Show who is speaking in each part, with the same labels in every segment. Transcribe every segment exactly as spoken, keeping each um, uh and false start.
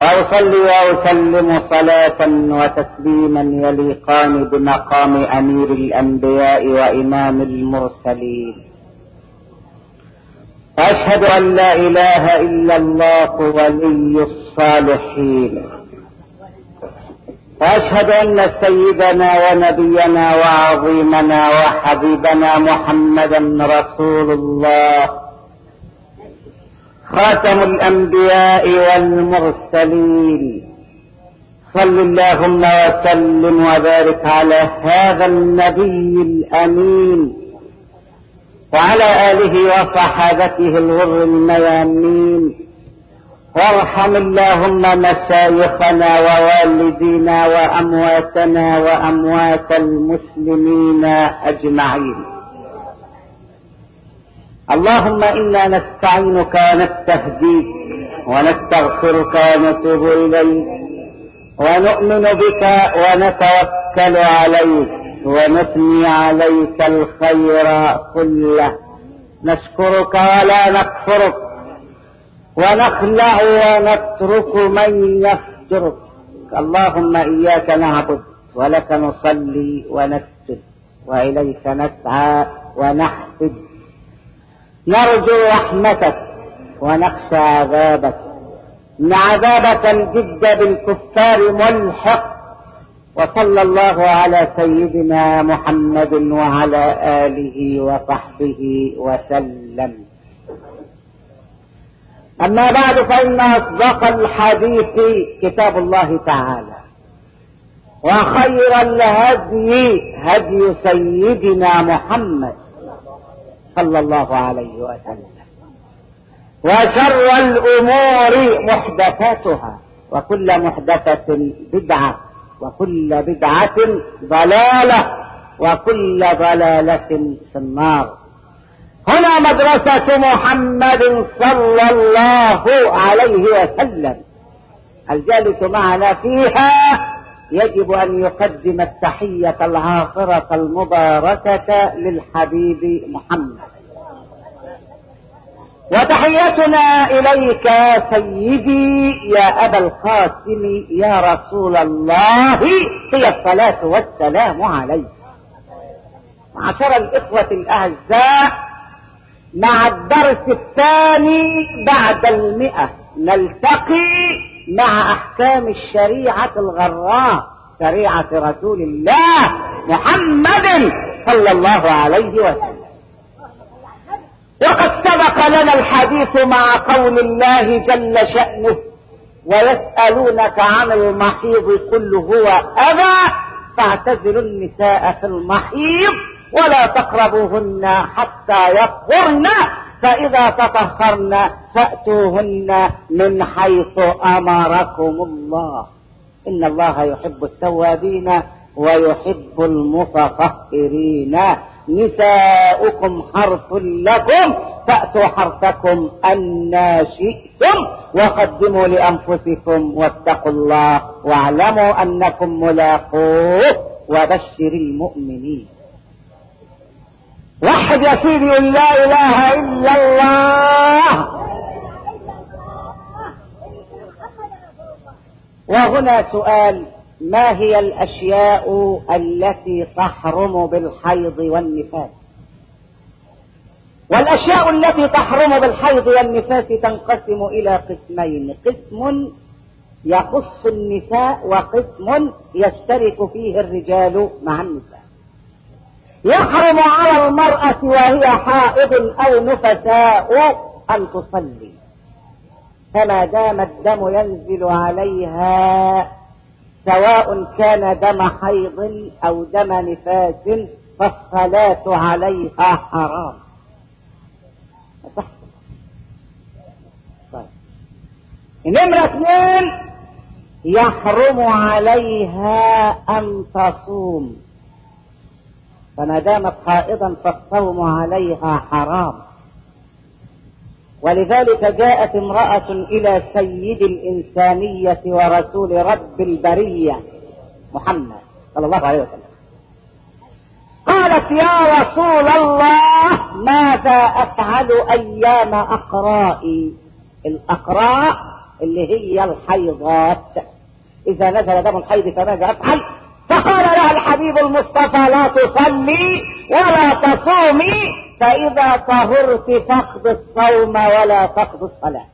Speaker 1: وأصلي وأسلم صلاة وتسليما يليقان بمقام أمير الأنبياء وإمام المرسلين. وأشهد أن لا إله إلا الله ولي الصالحين. وأشهد أن سيدنا ونبينا وعظيمنا وحبيبنا محمدا رسول الله خاتم الأنبياء والمرسلين. صل اللهم وسلم وبارك على هذا النبي الأمين وعلى آله وصحابته الغر الميامين. وارحم اللهم مشايخنا ووالدينا وأمواتنا وأموات المسلمين أجمعين. اللهم إنا نستعينك ونستهديك ونستغفرك ونتوب إليك ونؤمن بك ونتوكل عليك ونثني عليك الخير كله. نشكرك ولا نكفرك ونخلع ونترك من يفجرك. اللهم إياك نعبد ولك نصلي ونسجد وإليك نسعى ونحفد. نرجو رحمتك ونخشى عذابك، إن عذابك الجد بالكفار ملحق. وصلى الله على سيدنا محمد وعلى آله وصحبه وسلم. أما بعد، فإن أصدق الحديث كتاب الله تعالى، وخير الهدي هدي سيدنا محمد صلى الله عليه وسلم، وشر الأمور محدثاتها، وكل محدثة بدعة، وكل بدعة ضلالة، وكل ضلالة في النار. هنا مدرسة محمد صلى الله عليه وسلم، الجالس معنا فيها يجب أن يقدم التحية العاطرة المباركة للحبيب محمد. وتحيتنا إليك سيدي يا أبا القاسم يا رسول الله، هي الصلاة والسلام عليك. معشر الإخوة الأعزاء، مع الدرس الثاني بعد المئة نلتقي مع أحكام الشريعة الغراء، شريعة رسول الله محمد صلى الله عليه وسلم. وقد سبق لنا الحديث مع قول الله جل شأنه: ويسألونك عن المحيض قل هو أذى فاعتزلوا النساء في المحيض ولا تقربوهن حتى يطهرن فإذا تطهرن فأتوهن من حيث أمركم الله إن الله يحب التوابين ويحب المتطهرين. نساؤكم حرث لكم فأتوا حرثكم أنى شئتم وقدموا لأنفسكم واتقوا الله واعلموا أنكم ملاقوه وبشر المؤمنين. وحد يا سيدي لا إله إلا الله. وهنا سؤال: ما هي الأشياء التي تحرم بالحيض والنفاس؟ والأشياء التي تحرم بالحيض والنفاس تنقسم إلى قسمين: قسم يخص النساء وقسم يشترك فيه الرجال مع النساء. يحرم على المرأة وهي حائض أو نفساء أن تصلي، فما دام الدم ينزل عليها سواء كان دم حيض أو دم نفاس فالصلاة عليها حرام. طيب. نمرة اثنين: يحرم عليها أن تصوم، فما دامت حائضا فالصوم عليها حرام. ولذلك جاءت امرأة إلى سيد الإنسانية ورسول رب البرية محمد صلى الله عليه وسلم، قالت: يا رسول الله، ماذا أفعل أيام أقرائي؟ الأقراء اللي هي الحيضات. اذا نزل دم الحيض فماذا افعل؟ فقال لها الحبيب المصطفى لا تصلي ولا تصومي، فاذا طهرت فاقض الصوم ولا تقض الصلاة.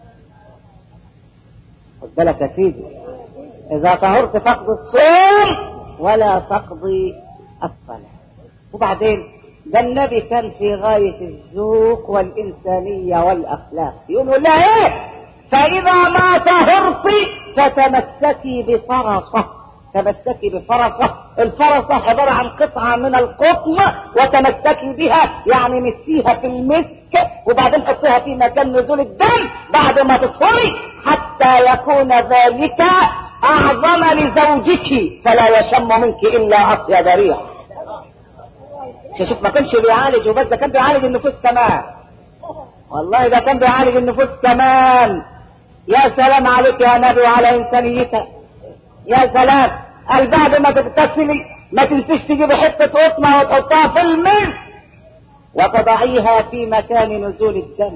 Speaker 1: خد بالك يا سيدي، اذا طهرت فاقض الصوم ولا تقضي الصلاة. وبعدين ده النبي كان في غاية الذوق والإنسانية والأخلاق، يقولوا لا ايه؟ فإذا ما طهرت فتمسكي بفرصة، تمسكي بفرصة. الفرصة عبارة عن قطعة من القطن وتمسكي بها، يعني مسيها في المسك وبعدين حطيها في مكان نزول الدم بعد ما تطهري، حتى يكون ذلك أعظم لزوجك فلا يشم منك إلا أطيب ريح. شوف، ما كانش بيعالج وبس، ده كان بيعالج النفوس كمان. والله ده كان بيعالج النفوس كمان. يا سلام عليك يا نبي وعلى إنسانيتك، يا سلام. قال بعد ما تغتسلي ما تنسيش تجيب حتة قطنة وتحطها في الماء وتضعيها في مكان نزول الدم.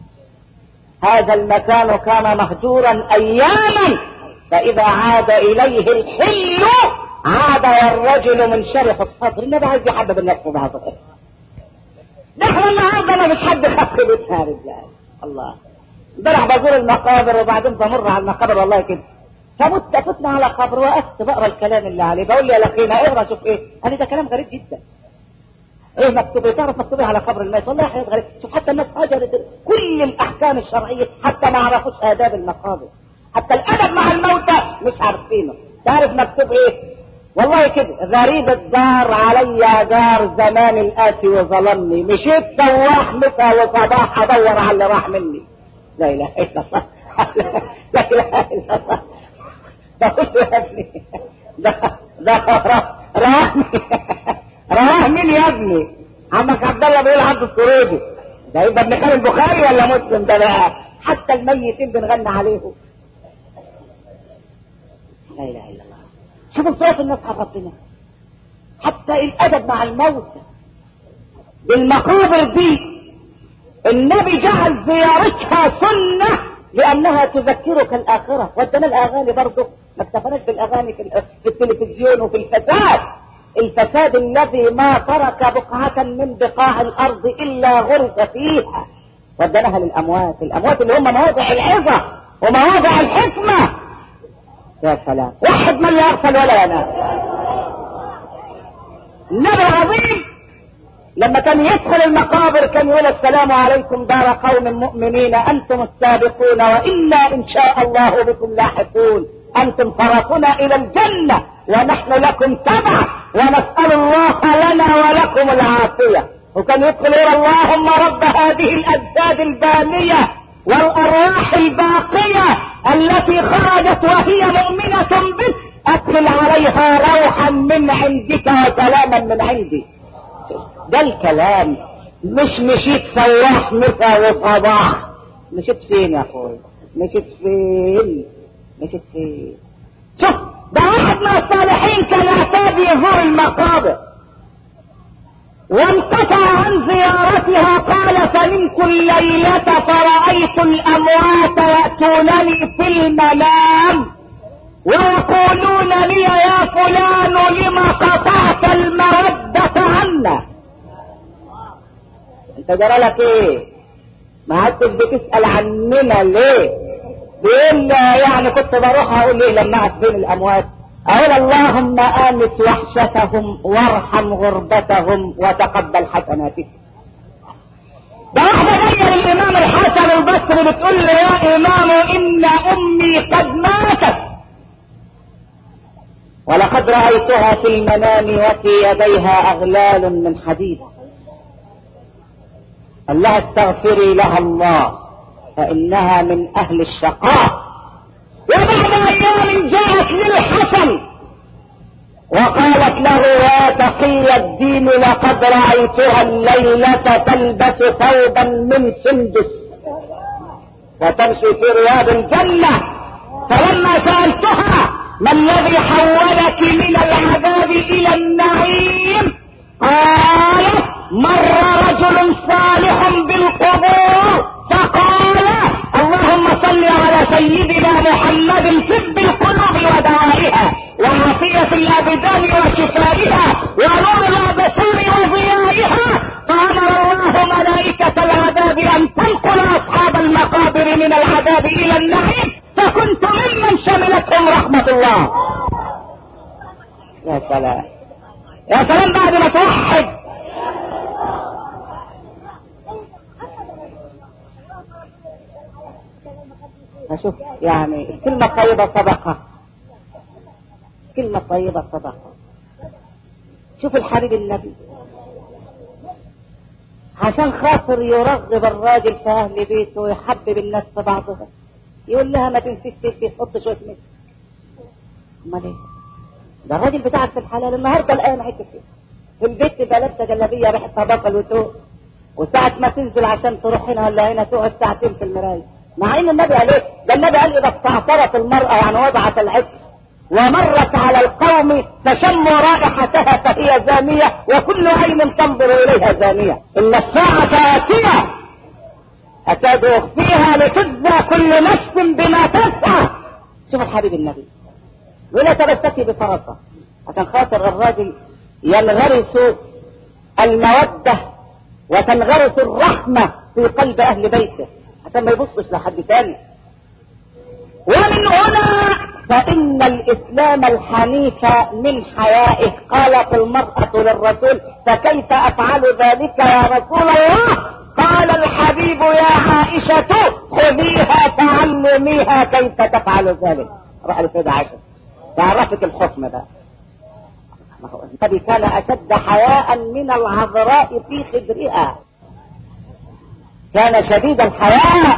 Speaker 1: هذا المكان كان مهجورا أياما، فإذا عاد إليه الحل عاد والرجل منشرح الصدر. النبي عايز يحبب الناس في بعضها. نحن النهارده ما فيش حد خف بيتها يا رجال. الله، امبارح بزور المقابر وبعدين بمر على المقابر والله كده، فمت فتنا على قبر وقفت بقرا الكلام اللي عليه، بقول لي يا اخينا اقرا شوف ايه. قال لي ده كلام غريب جدا. ايه مكتوب ايه؟ تعرف مكتوب ايه على قبر الميت؟ والله حاجات غريبه. شوف حتى الناس هجرت كل الاحكام الشرعيه، حتى ما عرفوش اداب المقابر، حتى الادب مع الموتى مش عارفينه. تعرف مكتوب ايه؟ والله كده، غريب الدار علي دار زمان الآتي وظلمني، مشيت سواح مسا وصباح ادور على اللي راح مني. لا اله الا الله، لا اله الا الله. بقول يا ابني ده ده راح راح مين يا ابني؟ عمك عبد الله بيقول عبد السروجي، ده يبقى ابن خالد البخاري ولا مسلم ده بقى؟ حتى الميتين بنغني عليهم. لا اله الا الله. شوفوا صوت الناس على ربنا، حتى الادب مع الموت. بالمقابر دي النبي جعل زيارتها سنه لانها تذكرك الاخره. ودنا الاغاني برضه، ما اكتفناش بالاغاني في التلفزيون وفي الفساد، الفساد الذي ما ترك بقعه من بقاع الارض الا غرس فيها. ودناها للاموات، الاموات اللي هم مواضع العظه ومواضع الحكمه. يا سلام، واحد من لا يغفل ولا ينام. النبي العظيم لما كان يدخل المقابر كان يقول السلام عليكم دار قوم مؤمنين انتم السابقون وانا ان شاء الله بكم لاحقون، انتم فرسنا الى الجنه ونحن لكم تبع ونسال الله لنا ولكم العافيه. وكان يدخل يقول اللهم رب هذه الاجساد الباليه والارواح الباقيه التي خرجت وهي مؤمنه بك ادخل عليها روحا من عندك وسلاما من عندي. ده الكلام، مش مشيت سواح مسا وصباح. مشيت فين يا اخوي؟ مشيت فين؟ مشيت فين؟ شوف، ده واحد من الصالحين كان يعتاد يزور المقابر وانقطع عن زيارتها، قال فنمت الليلة فرأيت الأموات يأتونني في المنام ويقولون لي يا فلان لما قطعت المودة عنا. انت جرى لك ايه؟ ما عدتش بتسأل عننا ليه؟ بيقول يعني كنت بروح اقول ليه لما اقعد بين الاموات اقول اللهم امت وحشتهم وارحم غربتهم وتقبل حسناتهم. ده واحدة جاية للامام الحسن البصري بتقول له يا امام ان امي قد ماتت ولقد رأيتها في المنام وفي يديها اغلال من حديد. قال لها استغفري لها الله فانها من اهل الشقاء. وبعد ايام جاءت للحسن وقالت له يا تقي الدين لقد رأيتها الليلة تلبس ثوبا من سندس وتمشي في رياض الجنة. فلما سألتها ما الذي حولك من العذاب الى النعيم قالت مر رجل صالح بالقبور فقال اللهم صل على سيدنا محمد طب القلوب ودوائها وعافية الابدان وشفائها ونور الابصار وضيائها، فامر الله ملائكة العذاب ان تنقل اصحاب المقابر من العذاب الى النعيم، فكنت ممن شملتهم رحمة الله. يا سلام يا سلام بعد ما توحد. اشوف يعني الكلمة الطيبة صدقة، كلمة طيبة صدقة. شوف الحبيب النبي عشان خاطر يرغب الراجل في اهل بيته ويحبب الناس في بعضها، يقول لها ما تنسيش تدي تحط شوية ملح. امال ايه ده الراجل بتاعك في الحلال النهارده الان حته فيه في البيت تبقى لابسه جلابيه ريحتها بصل وتوق، وساعة ما تنزل عشان تروح هنا ولا هنا تقعد ساعتين في المرايه، مع ان النبي قال ايه؟ ده النبي قال اذا استعطرت المرأة يعني وضعت العطر ومرت على القوم فشموا رائحتها فهي زانية وكل عين تنظر اليها زانية، ان الساعة آتية اكاد اخفيها لتجزى كل نفس بما تسعى. شوف الحبيب النبي ولا تبتكي بفرصة عشان خاطر الراجل ينغرس المودة وتنغرس الرحمة في قلب اهل بيته عشان ما يبصش لحد تاني. ومن هنا فإن الإسلام الحنيف من حيائه قالت المرأة للرسول فكيف أفعل ذلك يا رسول الله؟ قال الحبيب يا عائشة خذيها تعلميها كيف تفعل ذلك. روح لسيدة عائشة تعرفك الحكم ده. النبي كان أشد حياء من العذراء في خدرها، كان شديد الحياء،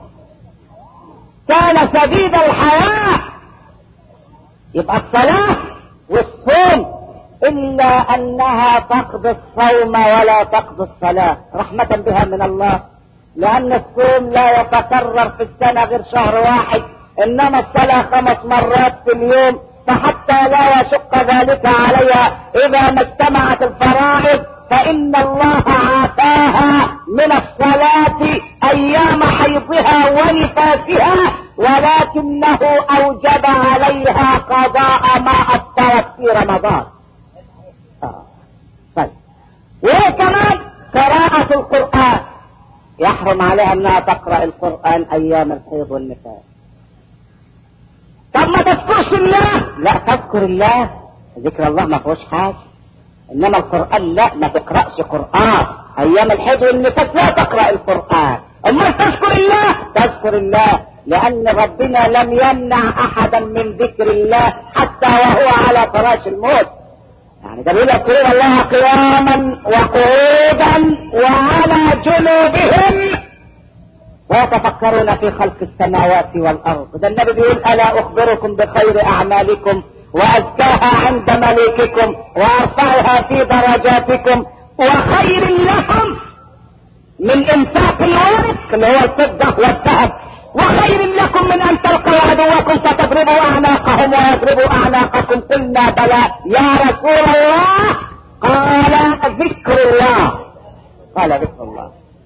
Speaker 1: كان شديد الحياء. يبقى الصلاة والصوم إلا أنها تقضي الصوم ولا تقضي الصلاة رحمة بها من الله، لأن الصوم لا يتكرر في السنة غير شهر واحد، إنما الصلاة خمس مرات في اليوم، فحتى لا يشق ذلك عليها إذا ما اجتمعت الفرائض فإن الله عافاها من الصلاة أيام حيضها ونفاسها، ولكنه أوجب عليها قضاء ما أثرت في رمضان. آه. طيب وكمان قراءة القرآن يحرم عليها أنها تقرأ القرآن أيام الحيض والنفاس. طب ما تذكرش الله؟ لا تذكر الله، ذكر الله ما فيهوش حاجة، انما القرآن لا، ما تقرأش قرآن ايام الحيض والنفاس، لا تقرأ القرآن. اما تذكر الله تذكر الله، لان ربنا لم يمنع احدا من ذكر الله حتى وهو على فراش الموت. يعني ده بيقول يذكرون الله قياما وقعودا وعلى جنوبهم ويتفكرون في خلق السماوات والارض. ده النبي بيقول الا اخبركم بخير اعمالكم وازكاها عند مليككم وارفعها في درجاتكم وخير لكم من انفاق الورق اللي هو الفضة والذهب، وخير لكم من ان تلقوا عدوكم فتضربوا اعناقهم ويضربوا اعناقكم. قلنا بلى يا رسول الله، قال ذكر الله، قال ذكر الله،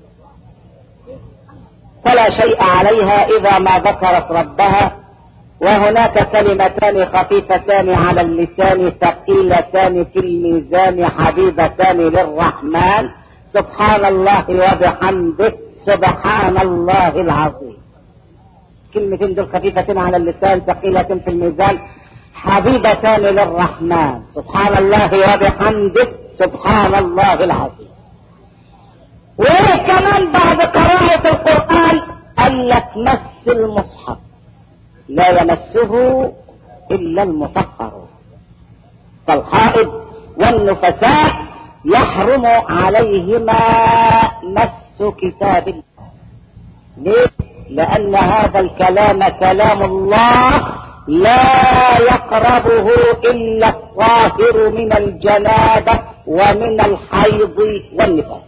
Speaker 1: فلا شيء عليها اذا ما ذكرت ربها. وهناك كلمتان خفيفتان على اللسان ثقيلتان في الميزان حبيبتان للرحمن، سبحان الله وبحمده سبحان الله العظيم. كلمتين دول خفيفتين على اللسان ثقيلتين في الميزان حبيبتان للرحمن، سبحان الله وبحمده سبحان الله العظيم. وكمان بعد قراءة القرآن قال لك مس المصحف لا يمسه إلا المطهر، فالحائض والنفساء يحرم عليهما مس كتاب الله. ليه؟ لأن هذا الكلام كلام الله لا يقربه إلا الطاهر من الجنابة ومن الحيض والنفاس.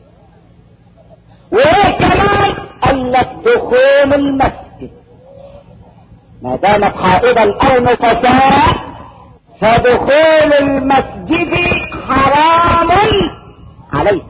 Speaker 1: وكمان قال لك دخول المسجد ما دامت حائضا او نفساء فدخول المسجد حرام عليها.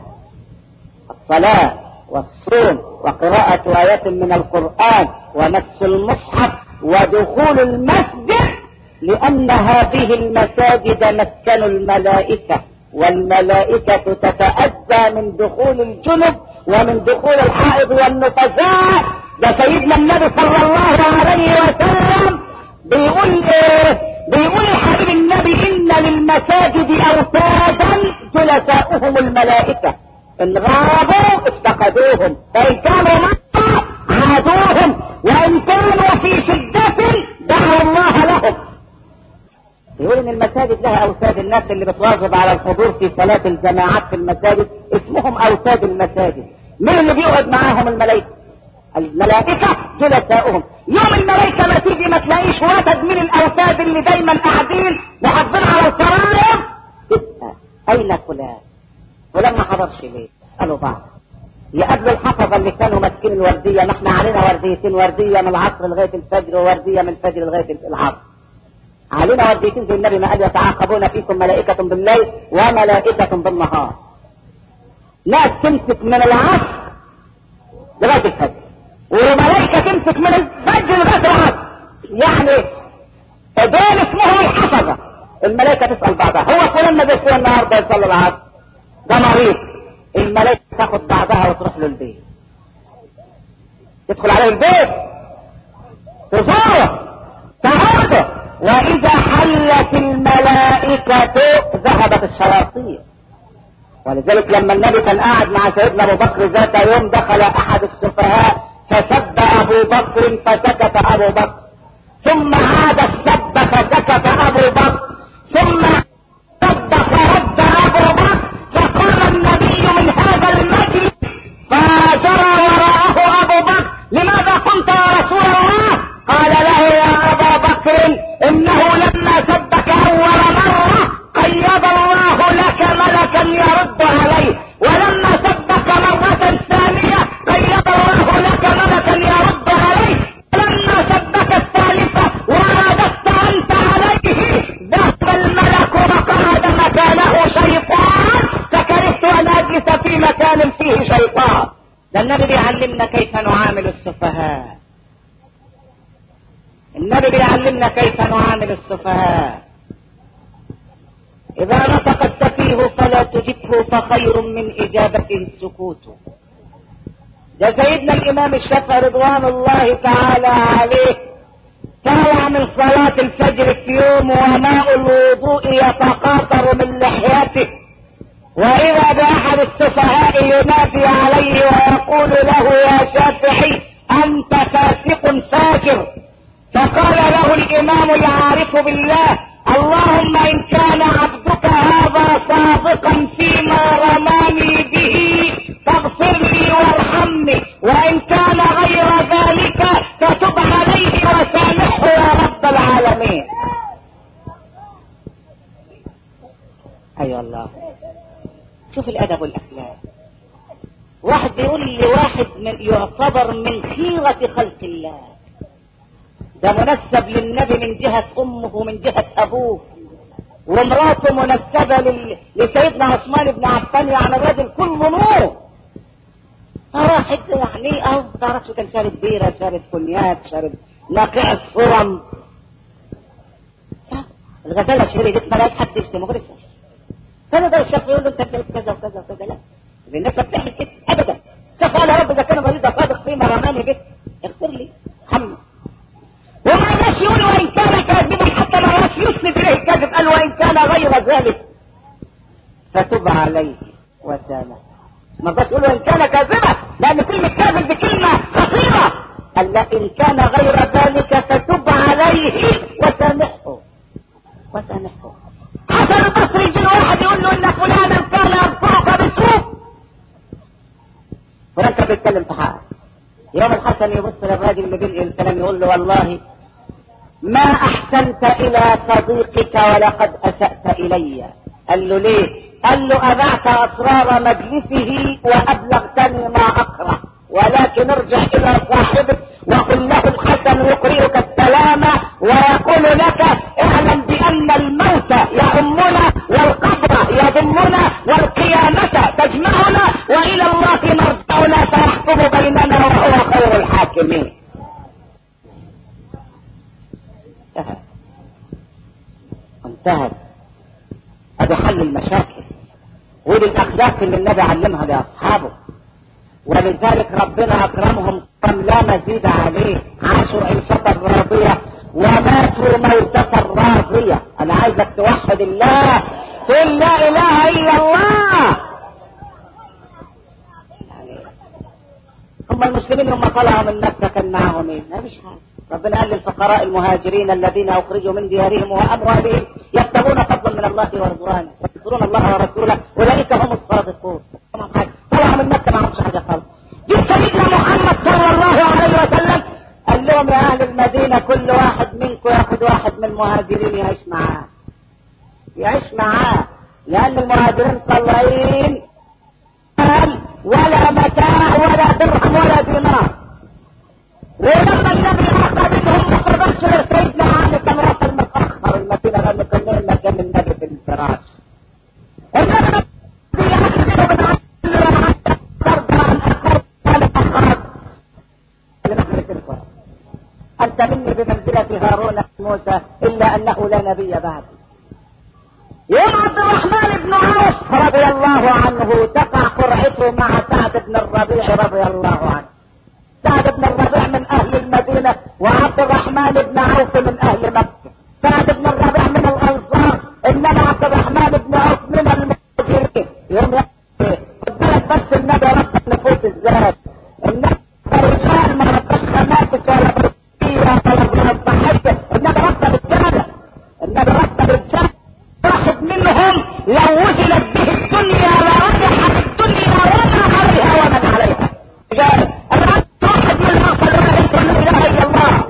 Speaker 1: الصلاة والصوم وقراءة آيات من القرآن ومس المصحف ودخول المسجد لأن هذه المساجد مسكن الملائكة، والملائكة تتأذى من دخول الجنب ومن دخول الحائض والنفساء. ده سيدنا النبي صلى الله عليه وسلم بيقول ايه؟ بيقول الحبيب النبي ان للمساجد اوتادا جلساؤهم الملائكة، ان غابوا افتقدوهم، فان كانوا معهم عادوهم، وان كانوا في شدة دعوا الله لهم. يقول ان المساجد لها اوتاد، الناس اللي بتواظب على الحضور في صلاة الجماعات في المساجد اسمهم اوتاد المساجد. مين اللي بيقعد معاهم؟ الملائكة. الملائكة جلساؤهم. يوم الملائكة ما تيجي ما تلاقيش وتد من الاوتاد اللي دايما قاعدين محافظين على الصلاة، تسأل اين فلان؟ فلان ما حضرش ليه؟ قالوا بعض يقابلوا الحفظة اللي كانوا ماسكين الوردية. ما احنا علينا ورديتين، وردية من العصر لغاية الفجر ووردية من الفجر لغاية العصر. علينا ورديتين زي النبي ما قال يتعاقبون فيكم ملائكة بالليل وملائكة بالنهار. ناس تمسك من العصر لغاية الفجر، وملائكة تمسك من الفجر لغاية العصر. يعني دول اسمهم الحفظة. الملائكة تسأل بعضها هو فلان ما بيصلي النهارده يصلي العصر؟ ده مريض. الملائكة تاخد بعضها وتروح له البيت، تدخل عليه البيت تزوره تعوده، واذا حلت الملائكة ذهبت الشياطين. ولذلك لما النبي كان قاعد مع سيدنا ابو بكر ذات يوم، دخل احد السفهاء فسب ابو بكر فسكت ابو بكر، ثم عاد السب فسكت ابو بكر، ثم سب فرد ابو بكر، فقام النبي من هذا المجلس فجرى وراءه ابو بكر: لماذا قمت يا رسول الله؟ قال له: يا ابا بكر انه لما سبك اول مرة قيض الله لك ملكا يرد عليه، ولما سبك مرة ثانية قيض الله لك ملكا يرد عليه، ولما سبك الثالثة ورددت انت عليه ذهب الملك وقعد مكانه شيطان، فكرهت ان اجلس في مكان فيه شيطان. ده النبي بيعلمنا كيف نعامل السفهاء. النبي بيعلمنا كيف نعامل السفهاء. اذا نطق السفيه فلا تجبه فخير من اجابته السكوت. ده سيدنا الامام الشافعي رضوان الله تعالى عليه طالع من صلاة الفجر في يوم وماء الوضوء يتقاطر من لحيته، واذا باحد السفهاء ينادي عليه ويقول له: يا شافعي انت فاسق فاجر. فقال له الامام العارف بالله: اللهم ان كان عبدك هذا صادقا فيما رماني به فاغفر لي وارحمني، وان كان غير ذلك فتب عليه وسامحه يا رب العالمين. ايوه الله، شوف الادب والاخلاق. واحد بيقول لي واحد من يعتبر من خيرة خلق الله، ده منسب للنبي من جهة امه ومن جهة ابوه، ومراته منسبة لل... لسيدنا عثمان بن عفان، يعني الراجل كله نور. واحد يعني اه تعرفش كان شارب بيرة، شارب كونياك، شارب ناقع الصرم. الغزالة الشهيرة دي ما لهاش حد يشتمه غير الشيخ. فانا ده الشيخ يقول له انت بتعمل كذا وكذا وكذا، لا الناس بتعمل كده ابدا. شيخ قال: يا رب اذا كان مريض صادق فيما رماني بك اغفر لي محمد. وما ناس يقول وان كان كاذبا، حتى ما ناس يسند اليه الكذب، قال: وان كان غير ذلك فتب عليه وسامح. ما بس يقول وان كان كاذبا، لان كلمه كاذب بكلمه خطيره. قال: لا، ان كان غير ذلك فتب عليه وسامحه وسامحه. حسن البصري يجي واحد يقول له: ان فلانا كان يذكرك بسوء، فلان كان بيتكلم في حقك. يوم الحسن يبص للراجل اللي بينقل الكلام يقول له: والله ما احسنت الى صديقك ولقد اسأت الي. قال له: ليه؟ قال له: اذعت اسرار مجلسه وابلغتني ما اكره، ولكن ارجع الى صاحبك وقل له الحسن يقرئك السلام ويقول لك: اعلم بان الموت يعمنا والقبر يضمنا والقيامة تجمعنا والى الله مرجعنا فيحكم بيننا وهو خير الحاكمين. انتهت. ادي حل المشاكل، ودي الاخلاق اللي النبي علمها لاصحابه، ولذلك ربنا اكرمهم قام لا مزيد عليه، عاشوا عيشة راضية وماتوا موتة راضية. انا عايزك توحد الله، قل لا اله الا الله. هم المسلمين لما طلعوا من مكة كان معهم ايه؟ ما فيش حاجة. ربنا قال للفقراء المهاجرين الذين اخرجوا من ديارهم واموالهم يبتغون فضلا من الله ورضوانه وينصرون الله ورسوله اولئك هم الصادقون. طلعوا من مكة ما عملش حاجة خالص. جه سيدنا محمد صلى الله عليه وسلم قال لهم يا اهل المدينة كل واحد منكم ياخذ واحد من المهاجرين يعيش معاه، يعيش معاه، لان المهاجرين طالعين مال ولا متاع ولا درهم ولا دينار. ولما النبي اخذ منهم ما قدرش سيدنا علي كان وصل متاخر المدينه، قال له كان مكان النبي في الفراش. النبي انت مني بمنزله هارون موسى الا انه لا نبي بعد. يوم عبد الرحمن بن عوف رضي الله عنه تقع قرعته مع سعد بن الربيع رضي الله عنه. سعد بن الربيع من اهل المدينة وعبد الرحمن بن عوف من اهل مكة. سعد بن الربيع من الانصار انما عبد الرحمن بن عوف من المهاجرين. يوم خد بالك بس النبي رب النفوس ازاي. النبي رجال ما ربش خماسة ولا برسية ولا برصحية. النبي رب رجالة، النبي رب رجالة. واحد منهم لو وزنت به الدنيا لرجحت الدنيا وما عليها ومن عليها. رجال الرب واحد من الاخر لا اله الا الله.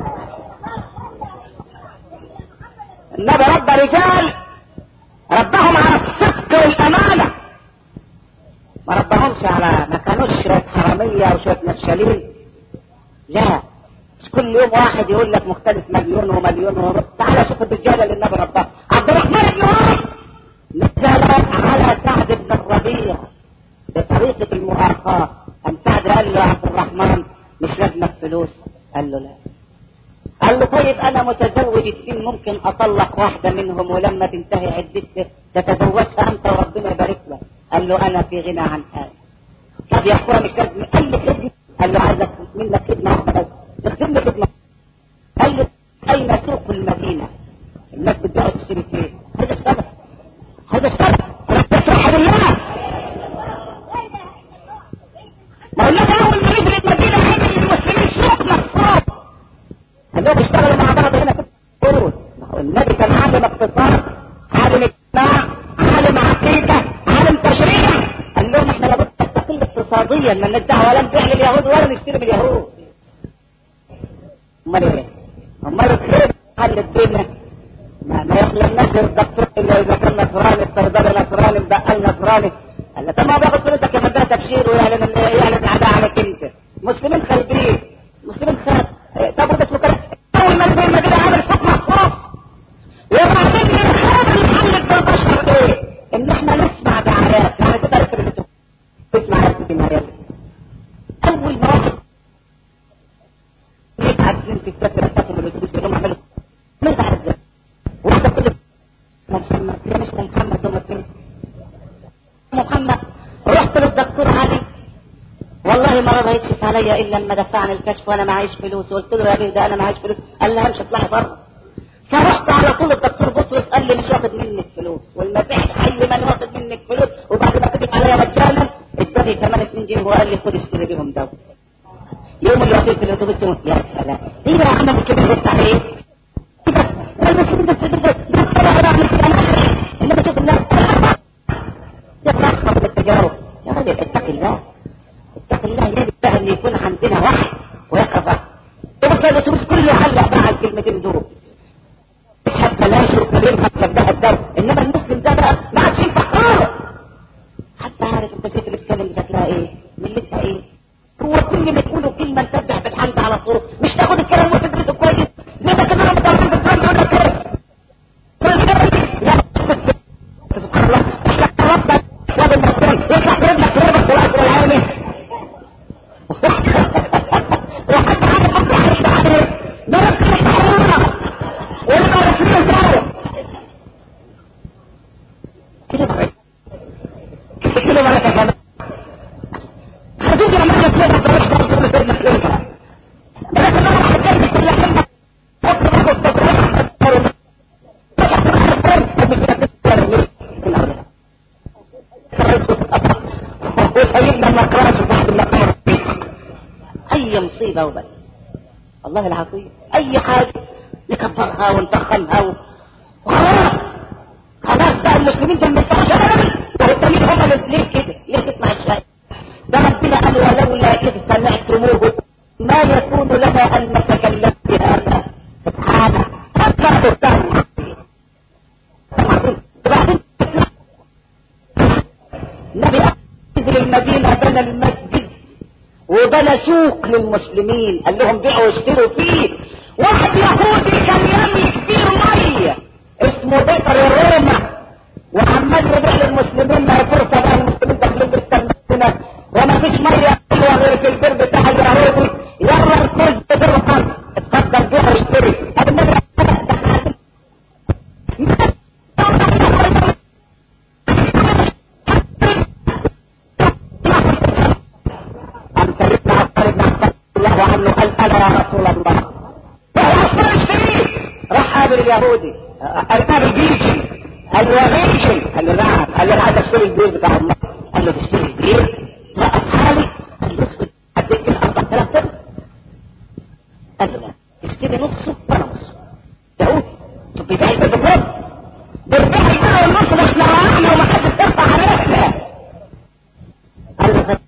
Speaker 1: النبي رب رجال ربهم على الصدق والامانه، ما ربهمش على ما كانوش شويه حراميه وشويه نشالين. لا، مش كل يوم واحد يقول لك مختلف مليون ومليون ونص. تعال شوف الرجاله اللي النبي ربها. عبد الرحمن بن عوف نزل على سعد بن الربيع بطريقه المؤاخاه. ام سعد قال له يا عبد الرحمن مش لازمك فلوس؟ قال له لا. قال له طيب انا متزوج الدين ممكن اطلق واحده منهم ولما تنتهي عدتك تتزوجها انت وربنا يبارك لك. قال له انا في غنى عن هذا. طب يا اخويا مش لازم. قال له خدمه. قال له عايزك منك خدمه واحده بس. اخدم لي خدمه. قال له اين سوق المدينه؟ الناس بتبيع تشتري فيه. هذا السبب، هذا السبب. ربنا توحد الله. ما النبي اول ما نزل المدينه عمل للمسلمين سوق مخصوص. الناس بيشتغلوا مع بعض هنا في القرون. النبي كان عالم اقتصاد، عالم اجتماع، عالم عقيده، عالم تشريع. قال لهم احنا لابد نستقل اقتصاديا، ما ندعي ولا نبيع لليهود ولا نشتري من اليهود. امال ايه؟ امال الخير حل الدنيا. ما, ما يخلناش الدكتور الا اذا كان نصراني، الصيدلي نصراني، البقال نصراني. قال له طب ما بياخد فلوسك يا مدرسه تبشير ويعلن يعلن اعداء عليك انت. مسلمين خايبين، مسلمين خايب. طب وده اسمه كلام. اول ما نزل المدينه عمل حكم مخصوص. وبعدين الخير اللي حلت بالبشر ايه؟ ان احنا نسمع دعايات. يعني كده ركب تسمع يا سيدي مريم. اول ما واحد عايزين في السفر السفر الاتوبيس يقوم عملوا ما يتعرف ازاي. واحده كل محمد يا مش محمد ثم تسمع محمد. رحت للدكتور علي والله ما رضى يكشف عليا الا لما دفعني الكشف وانا معيش فلوس. وقلت له يا بيه ده انا معيش فلوس. قال لي همشي اطلعي بره. فرحت على طول الدكتور بطرس قال لي مش واخد منك فلوس، والمسيح حي من واخد منك فلوس. وبعد ما كتب عليا مجانا اداني كمان اتنين جنيه وقال لي خد اشتري بيهم دواء. يوم اللي وقفت في الاتوبيس يا سلام ايه يا عم الكبير بتاع ايه؟ كده قال لي كده كده ده طلع انا اعمل كده انا بشوف الناس يخلص من التجارب. يا راجل اتق الله، اتق الله. يجب ان يكون عندنا وحي ويقظه. بص الاتوبيس كله علق بقى على الكلمتين دول. اشهد بلاش وكبير حتى ده الدم. انما المسلم ده بقى ما عادش ينفع خالص. حتى عارف انت الست اللي بتتكلم شكلها ايه؟ ملتها ايه؟ هو كل ما تقولوا كلمه نسبح بالحمد على طول مش تاخد الكلام وتدرسه كويس. زي ما كمان متعلم بالكلام يقول لك ايه؟ لا سبحان الله. احنا ربنا واد المصري يطلع رجلك رجلك والاجر العالمي. وحتى عارف حد عايش عليه ده نفس الحراره ولا رسميه ساره. كده وبس. والله العظيم اي حاجة نكبرها ونضخمها و... وخلاص خلاص بقى المسلمين جنب الفرشة والتانيين هم اللي ليه كده ليه تسمع الشيء ده. ربنا قال ولولا إذ سمعتموه ما يكون لنا أن نتكلم بهذا سبحانه أطلع بستان. وبعدين النبي أنزل المدينة بنى المسجد وبنى سوق للمسلمين قال لهم بيعوا واشتروا فيه. واحد يهودي كان يملك فيه مية اسمه بيتر الروما وعمال يبيع للمسلمين. ما فرصة بقى المسلمين داخلين بالسمنة وما فيش مية حلوة غير في البير بتاع اليهودي. يلا الكل بالرقم اتفضل بيع واشتري. هذا النبي الله عنه قال انا يا رسول الله راح قابل اليهودي قابل بيجي قال له يا بيجي قال له نعم. قال له انا عايز اشتري البير بتاع الله. قال له تشتري البير؟ لا اصحابي. قال له اسكت اديك الاربع ثلاث سنين. قال له لا تشتري نصه وانا نصه. يهودي شوف بيبيع البير بالنص بيبيع البير والنص ده احنا وقعنا وما حدش يرفع علينا. قال له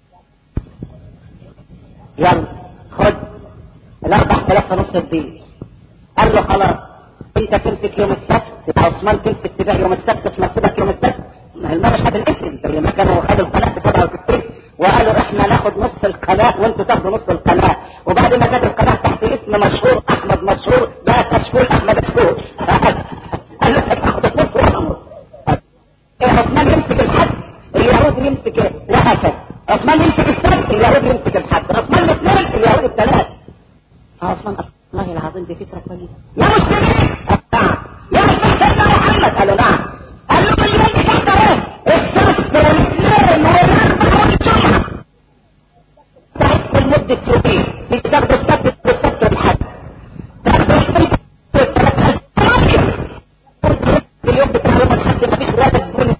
Speaker 1: يلا خد الاربع ثلاث ونص البير. قال له خلاص انت تمسك يوم السبت يبقى عثمان تمسك تبيع يوم السبت في مكتبك يوم السبت. ما المرش هذا الاسم لما كانوا خدوا القناه في سبعة وستين وقالوا احنا ناخد نص القناه وانتوا تاخدوا نص القناه. وبعد ما جت القناه تحت اسم مشهور احمد مشهور بقى كشكول احمد مشهور. قال له تاخد نص وخمس. عثمان يمسك الحد اليهود يمسك وهكذا. عثمان يمسك السبت اليهود يمسك الحد. عثمان الاثنين اليهود الثلاث. عثمان والله العظيم دي فكرة كويسة. يا مسلمين نعم. يا مسلمين سيدنا محمد قالوا نعم. قال له اليوم بتاعت ايه السبت والاثنين والاربعاء والجمعة تعيش لمدة يومين تاخدوا السبت والسبت والحد تاخدوا السبت والثلاث اسابيع اليوم بتاع يوم الحد ما فيش ولا تقول.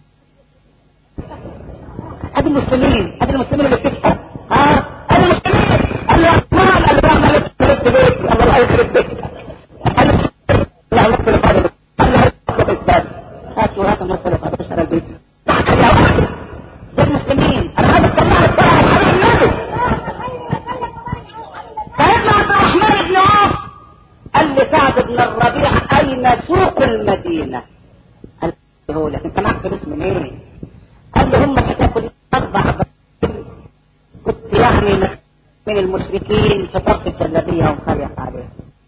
Speaker 1: ادي المسلمين ادي المسلمين اللي بتفهم ها ادي المسلمين. قال له عثمان قال له اعمل بيت بيت الله يخرب بيتك. قال له لا نص الفاضل قال له هات الباب هات وهات نص الفاضل اشترى البيت. تحت يا واحد ده المسلمين. انا عايز اطلع لك فرع الحبيب النبي سيدنا عبد الرحمن بن عوف قال لسعد بن الربيع اين سوق المدينه؟ قال له لك انت معك فلوس منين؟ قال له هم هتاكل اربع كنت يعني من المشركين في طرف الجلابيه ومخليق عليه.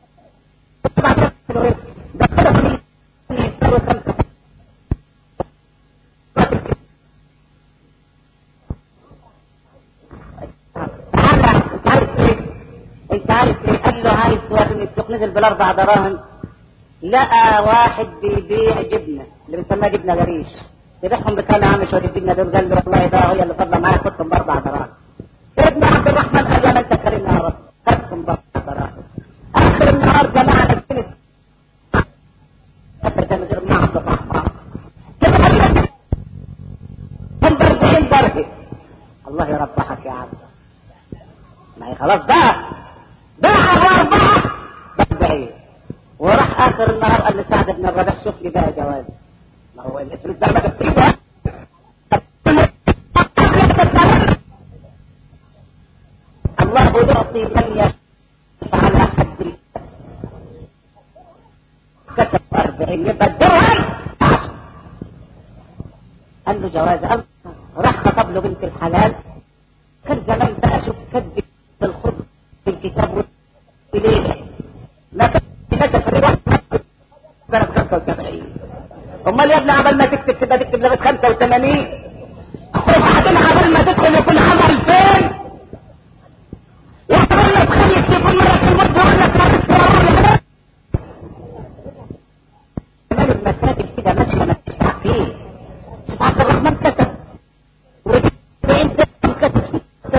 Speaker 1: ده كده في يساوي خمسه. تعالى انت عارف ايه؟ انت عارف ايه؟ قال له عايز توريني السوق. نزل بالاربع دراهم لقى واحد بيبيع جبنه اللي بنسميها جبنه غريش. يبيعهم بكام يا عم شويه الجبنه دول؟ قال له والله ده هي اللي فاضله معايا خدتهم باربع دراهم. ابن عبد الرحمن قال له ما انت كريم يا رب خدتهم باربع دراهم. اخر النهار جماعه السنه حتى من غير ما عبد الرحمن كده قال هم باربعين درهم. الله يربحك يا عم. ما هي خلاص بقى باع الاربعه باربعين. وراح اخر النهار قال لسعد بن الربيع شوف لي بقى جواز. ما هو الفلوس ده ما جبتيها الله يعطي من يشاء على حد كتب أربعين يبقى الدرهم عشر. قال له جواز. راح خطب له بنت الحلال. كان زمان بقى شوف كذب الخبز في الكتاب وليله ما كان كتب في الواحد سنة خمسة وسبعين. امال يا ابن عبال ما تكتب تبقى تكتب لغايه خمسة وثمانين. وبعدين عبال ما تدخل يكون عمل فين؟ يحتمل لك خليك يكون مرة في المرض وقال لك ما تسمعون كمان المساجد كده ماشية ما تشتع فيه. شوف عبد الرحمن كتب وانت كتب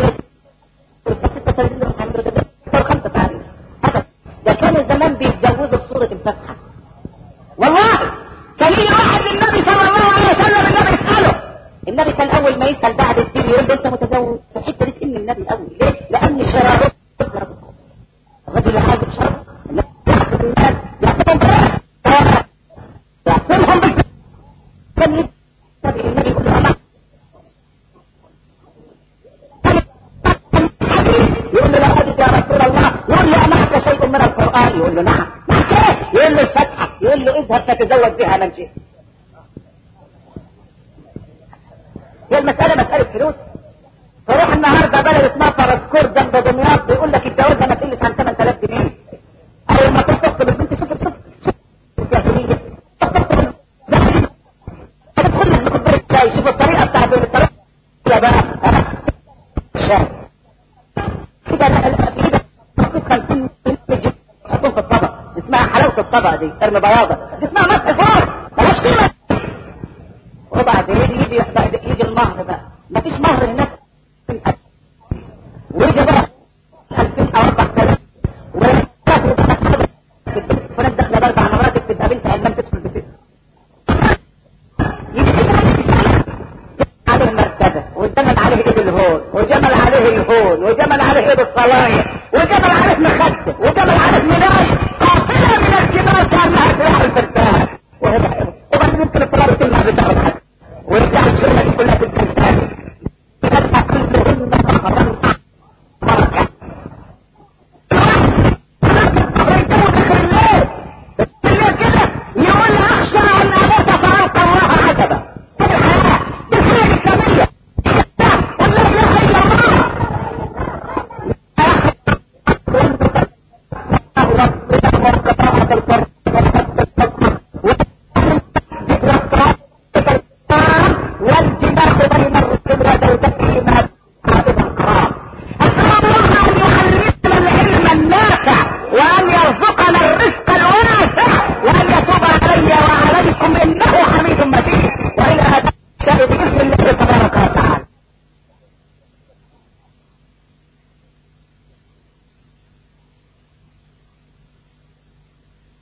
Speaker 1: خمسة تعريف هذا ده كان زمان بيتجوزوا بصورة الفتحة. والله كان يجي واحد للنبي صلى الله عليه وسلم النبي يسأله. النبي كان اول ما يسأل بعد الدين يقول له انت متزوج. الحته دي تقل النبي قوي ليه؟ لان شراره. فتزوج بها من شئت. هي المسألة مسألة فلوس. تروح النهارده بلد اسمها فرسكور جنب دمياط بيقول لك الجوازة ما تقلش عن ثمانية آلاف جنيه. اول ما تخطب البنت شوف شوف شوف الجاهلية تخطب هتدخل لك بكوباية شاي. شوف الطريقة بتاعت الطريقة يا بقى شاي كده كده مكتوب خمسين جنيه تحطهم في الطبق. اسمها حلاوة الطبق دي ارمي بياضة دي اسمها مسح فار ملهاش قيمة. وبعدين يجي يجي المهر بقى مفيش مهر هناك ويجي بقى ألفين أو أربعة آلاف ولما تاخد فلان داخله باربع مرات تبقى بنت علمان تدخل